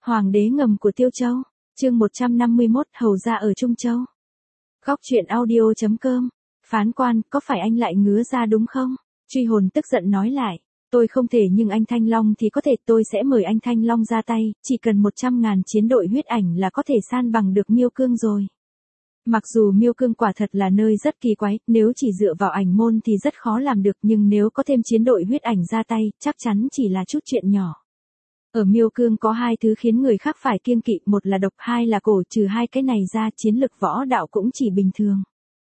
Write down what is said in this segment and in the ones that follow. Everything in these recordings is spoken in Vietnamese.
Hoàng đế ngầm của Tiêu Châu, chương 151 hầu ra ở Trung Châu. Góc truyện audio.com, phán quan, có phải anh lại ngứa ra đúng không? Truy hồn tức giận nói lại, tôi không thể nhưng anh Thanh Long thì có thể, tôi sẽ mời anh Thanh Long ra tay, chỉ cần 100.000 chiến đội huyết ảnh là có thể san bằng được Miêu Cương rồi. Mặc dù Miêu Cương quả thật là nơi rất kỳ quái, nếu chỉ dựa vào ảnh môn thì rất khó làm được, nhưng nếu có thêm chiến đội huyết ảnh ra tay, chắc chắn chỉ là chút chuyện nhỏ. Ở Miêu Cương có hai thứ khiến người khác phải kiêng kỵ, một là độc, hai là cổ, trừ hai cái này ra, chiến lực võ đạo cũng chỉ bình thường.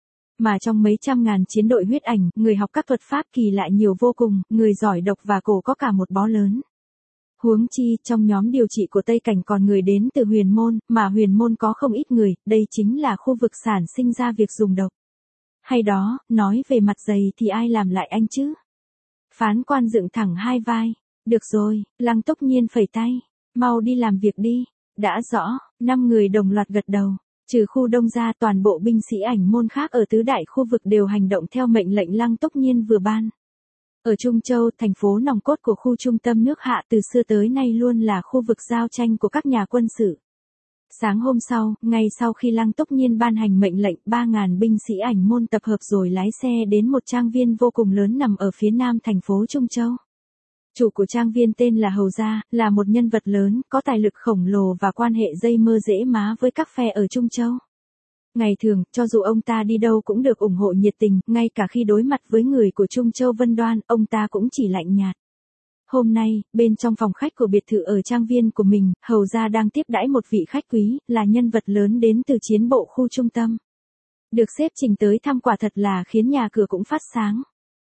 Mà trong mấy trăm ngàn chiến đội huyết ảnh, người học các thuật pháp kỳ lạ nhiều vô cùng, người giỏi độc và cổ có cả một bó lớn. Huống chi, trong nhóm điều trị của Tây Cảnh còn người đến từ huyền môn, mà huyền môn có không ít người, đây chính là khu vực sản sinh ra việc dùng độc. Hay đó, nói về mặt dày thì ai làm lại anh chứ? Phán quan dựng thẳng hai vai. Được rồi, Lăng Túc Nhiên phẩy tay. Mau đi làm việc đi. Đã rõ, 5 người đồng loạt gật đầu. Trừ khu đông ra, toàn bộ binh sĩ ảnh môn khác ở tứ đại khu vực đều hành động theo mệnh lệnh Lăng Túc Nhiên vừa ban. Ở Trung Châu, thành phố nòng cốt của khu trung tâm nước Hạ từ xưa tới nay luôn là khu vực giao tranh của các nhà quân sự. Sáng hôm sau, ngay sau khi Lăng Túc Nhiên ban hành mệnh lệnh, 3.000 binh sĩ ảnh môn tập hợp rồi lái xe đến một trang viên vô cùng lớn nằm ở phía nam thành phố Trung Châu. Chủ của trang viên tên là Hầu Gia, là một nhân vật lớn, có tài lực khổng lồ và quan hệ dây mơ dễ má với các phe ở Trung Châu. Ngày thường, cho dù ông ta đi đâu cũng được ủng hộ nhiệt tình, ngay cả khi đối mặt với người của Trung Châu Vân Đoan, ông ta cũng chỉ lạnh nhạt. Hôm nay, bên trong phòng khách của biệt thự ở trang viên của mình, Hầu Gia đang tiếp đãi một vị khách quý, là nhân vật lớn đến từ chiến bộ khu trung tâm. Được xếp trình tới thăm quả thật là khiến nhà cửa cũng phát sáng.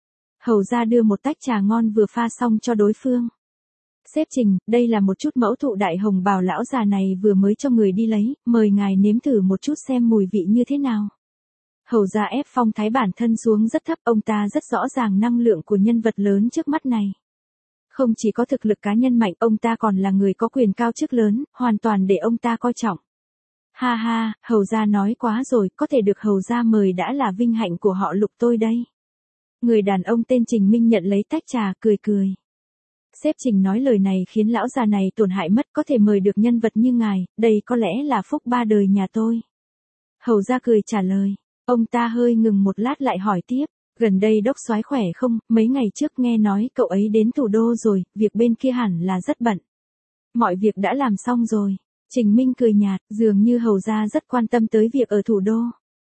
Hầu Gia đưa một tách trà ngon vừa pha xong cho đối phương. Xếp trình, đây là một chút mẫu thụ đại hồng bào lão già này vừa mới cho người đi lấy, mời ngài nếm thử một chút xem mùi vị như thế nào. Hầu Gia ép phong thái bản thân xuống rất thấp, ông ta rất rõ ràng năng lượng của nhân vật lớn trước mắt này. Không chỉ có thực lực cá nhân mạnh, ông ta còn là người có quyền cao chức lớn, hoàn toàn để ông ta coi trọng. Ha ha, Hầu Gia nói quá rồi, có thể được Hầu Gia mời đã là vinh hạnh của họ Lục tôi đây. Người đàn ông tên Trình Minh nhận lấy tách trà, cười cười. Sếp Trình nói lời này khiến lão già này tổn hại mất, có thể mời được nhân vật như ngài, đây có lẽ là phúc ba đời nhà tôi. Hầu Gia cười trả lời. Ông ta hơi ngừng một lát lại hỏi tiếp, gần đây Đốc Soái khỏe không, mấy ngày trước nghe nói cậu ấy đến thủ đô rồi, việc bên kia hẳn là rất bận. Mọi việc đã làm xong rồi. Trình Minh cười nhạt, dường như Hầu Gia rất quan tâm tới việc ở thủ đô.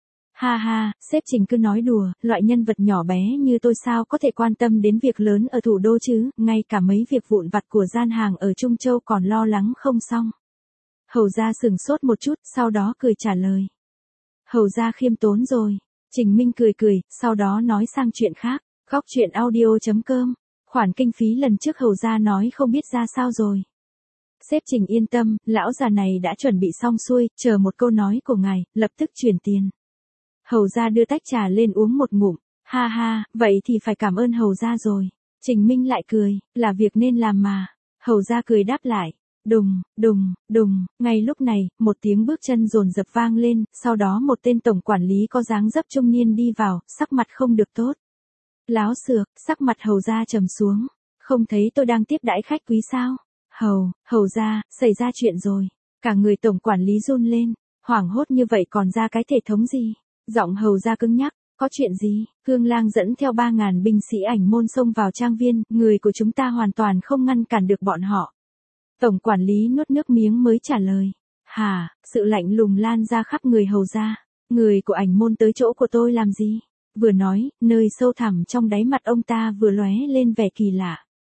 Ha ha, sếp Trình cứ nói đùa, loại nhân vật nhỏ bé như tôi sao có thể quan tâm đến việc lớn ở thủ đô chứ, ngay cả mấy việc vụn vặt của gian hàng ở Trung Châu còn lo lắng không xong. Hầu Gia sửng sốt một chút, sau đó cười trả lời. Hầu Gia khiêm tốn rồi. Trình Minh cười cười, sau đó nói sang chuyện khác. Góc truyện audio.com, khoản kinh phí lần trước Hầu Gia nói không biết ra sao rồi. Sếp Trình yên tâm, lão già này đã chuẩn bị xong xuôi, chờ một câu nói của ngài, lập tức chuyển tiền. Hầu Gia đưa tách trà lên uống một ngụm. Ha ha, vậy thì phải cảm ơn Hầu Gia rồi. Trình Minh lại cười, là việc nên làm mà. Hầu Gia cười đáp lại. Đùng, đùng, đùng, ngay lúc này, một tiếng bước chân dồn dập vang lên, sau đó một tên tổng quản lý có dáng dấp trung niên đi vào, sắc mặt không được tốt. Láo xược, sắc mặt Hầu Gia trầm xuống. Không thấy tôi đang tiếp đãi khách quý sao? Hầu Gia, xảy ra chuyện rồi. Cả người tổng quản lý run lên, hoảng hốt như vậy còn ra cái thể thống gì? Giọng Hầu Gia cứng nhắc, có chuyện gì? Cương Lang dẫn theo 3.000 binh sĩ ảnh môn xông vào trang viên, người của chúng ta hoàn toàn không ngăn cản được bọn họ. Tổng quản lý nuốt nước miếng mới trả lời. Hả, sự lạnh lùng lan ra khắp người Hầu Gia. Người của ảnh môn tới chỗ của tôi làm gì? Vừa nói, nơi sâu thẳm trong đáy mặt ông ta vừa lóe lên vẻ kỳ lạ.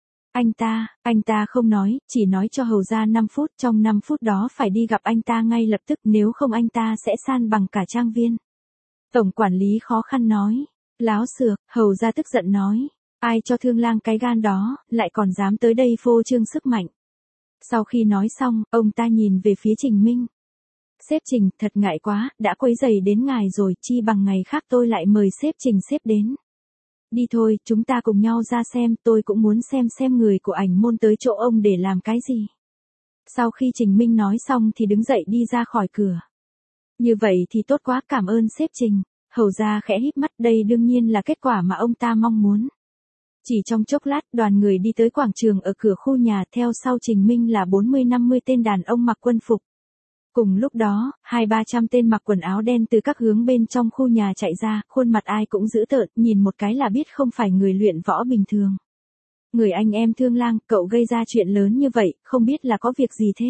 Anh ta không nói, chỉ nói cho Hầu Gia 5 phút, trong 5 phút đó phải đi gặp anh ta ngay lập tức, nếu không anh ta sẽ san bằng cả trang viên. Tổng quản lý khó khăn nói. Láo xược, Hầu Gia tức giận nói. Ai cho Thương Lang cái gan đó, lại còn dám tới đây phô trương sức mạnh. Sau khi nói xong, ông ta nhìn về phía Trình Minh. Sếp Trình, thật ngại quá, đã quấy rầy đến ngài rồi, chi bằng ngày khác tôi lại mời sếp Trình đến. Đi thôi, chúng ta cùng nhau ra xem, tôi cũng muốn xem người của ảnh môn tới chỗ ông để làm cái gì. Sau khi Trình Minh nói xong thì đứng dậy đi ra khỏi cửa. Như vậy thì tốt quá, cảm ơn sếp Trình. Hầu Gia khẽ híp mắt, đây đương nhiên là kết quả mà ông ta mong muốn. Chỉ trong chốc lát, đoàn người đi tới quảng trường ở cửa khu nhà, theo sau Trình Minh là 40-50 tên đàn ông mặc quân phục. Cùng lúc đó, 200-300 tên mặc quần áo đen từ các hướng bên trong khu nhà chạy ra, khuôn mặt ai cũng dữ tợn, nhìn một cái là biết không phải người luyện võ bình thường. Người anh em Thương Lang, cậu gây ra chuyện lớn như vậy, không biết là có việc gì thế?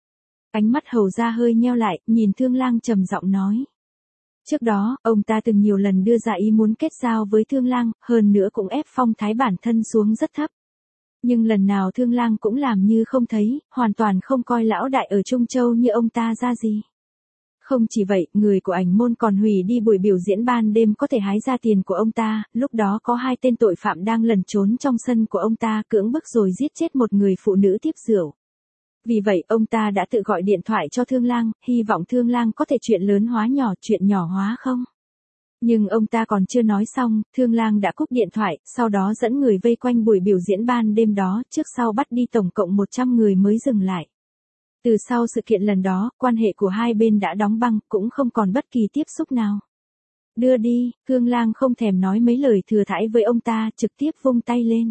Ánh mắt Hầu Gia hơi nheo lại, nhìn Thương Lang trầm giọng nói. Trước đó, ông ta từng nhiều lần đưa ra ý muốn kết giao với Thương Lang, hơn nữa cũng ép phong thái bản thân xuống rất thấp. Nhưng lần nào Thương Lang cũng làm như không thấy, hoàn toàn không coi lão đại ở Trung Châu như ông ta ra gì. Không chỉ vậy, người của ảnh môn còn hủy đi buổi biểu diễn ban đêm có thể hái ra tiền của ông ta, lúc đó có 2 tên tội phạm đang lẩn trốn trong sân của ông ta cưỡng bức rồi giết chết một người phụ nữ tiếp rượu. Vì vậy ông ta đã tự gọi điện thoại cho Thương Lang, hy vọng Thương Lang có thể chuyện lớn hóa nhỏ, chuyện nhỏ hóa không. Nhưng ông ta còn chưa nói xong, Thương Lang đã cúp điện thoại, sau đó dẫn người vây quanh buổi biểu diễn ban đêm đó, trước sau bắt đi tổng cộng 100 người mới dừng lại. Từ sau sự kiện lần đó, quan hệ của hai bên đã đóng băng, cũng không còn bất kỳ tiếp xúc nào. Đưa đi, Thương Lang không thèm nói mấy lời thừa thãi với ông ta, trực tiếp vung tay lên.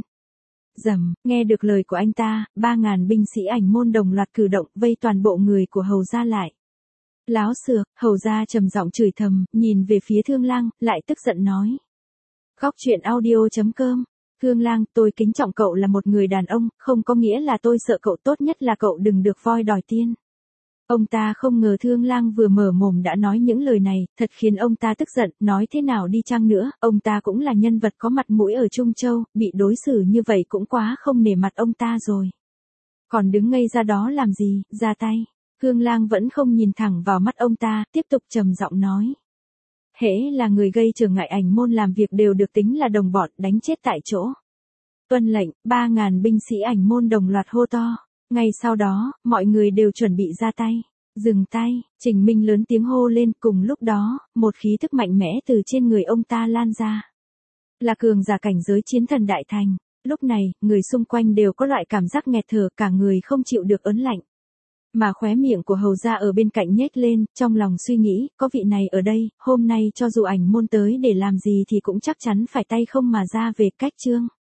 Rầm, nghe được lời của anh ta, 3.000 binh sĩ ảnh môn đồng loạt cử động, vây toàn bộ người của Hầu Gia lại. Láo xược, Hầu Gia trầm giọng chửi thầm, nhìn về phía Thương Lang, lại tức giận nói. Góc truyện audio.com. Thương Lang, tôi kính trọng cậu là một người đàn ông, không có nghĩa là tôi sợ cậu, tốt nhất là cậu đừng được voi đòi tiên. Ông ta không ngờ Thương Lang vừa mở mồm đã nói những lời này, thật khiến ông ta tức giận, nói thế nào đi chăng nữa, ông ta cũng là nhân vật có mặt mũi ở Trung Châu, bị đối xử như vậy cũng quá không nể mặt ông ta rồi. Còn đứng ngây ra đó làm gì, ra tay. Thương Lang vẫn không nhìn thẳng vào mắt ông ta, tiếp tục trầm giọng nói. Hễ là người gây trở ngại ảnh môn làm việc đều được tính là đồng bọn, đánh chết tại chỗ. Tuân lệnh, 3.000 binh sĩ ảnh môn đồng loạt hô to. Ngay sau đó, mọi người đều chuẩn bị ra tay. Dừng tay, Trình Minh lớn tiếng hô lên, cùng lúc đó, một khí thức mạnh mẽ từ trên người ông ta lan ra. Là cường giả cảnh giới chiến thần đại thành. Lúc này, người xung quanh đều có loại cảm giác nghẹt thở, cả người không chịu được ớn lạnh. Mà khóe miệng của Hầu Gia ở bên cạnh nhếch lên, trong lòng suy nghĩ, có vị này ở đây, hôm nay cho dù ảnh môn tới để làm gì thì cũng chắc chắn phải tay không mà ra về. Cách chương